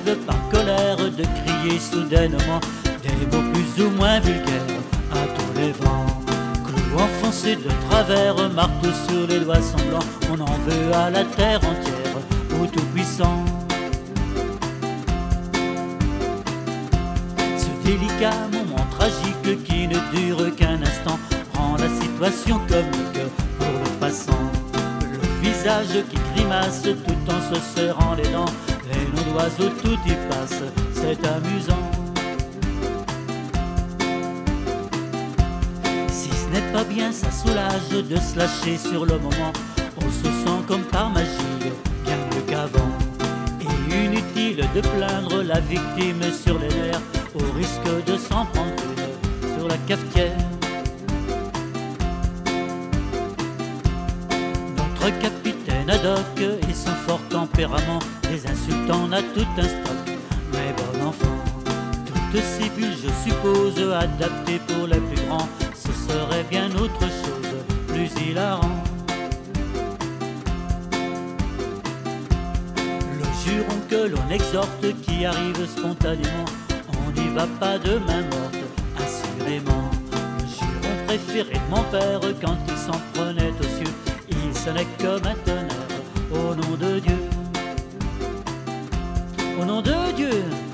arrive par colère de crier soudainement des mots plus ou moins vulgaires à tous les vents. Clou enfoncé de travers, marteau sur les doigts sanglants, on en veut à la terre entière, au Tout-Puissant. Ce délicat moment tragique qui ne dure qu'un instant rend la situation comique pour le passant. Le visage qui grimace tout en se serrant les dents, les noms d'oiseaux tout y passe, c'est amusant. Si ce n'est pas bien, ça soulage de se lâcher sur le moment. On se sent comme par magie, bien mieux qu'avant. Et inutile de plaindre la victime sur les nerfs, au risque de s'en prendre une sur la cafetière. Notre capitaine Haddock et son fort tempérament, des insultes en a tout un stock. Mais bon enfant, toutes ces bulles, je suppose, adaptées pour les plus grands, ce serait bien autre chose, plus hilarant. Le juron que l'on exhorte, qui arrive spontanément, on n'y va pas de main morte, assurément. Le juron préféré de mon père, quand il s'en prenait aux cieux, il sonnait comme un tonnerre, au nom de Dieu. Au nom de Dieu.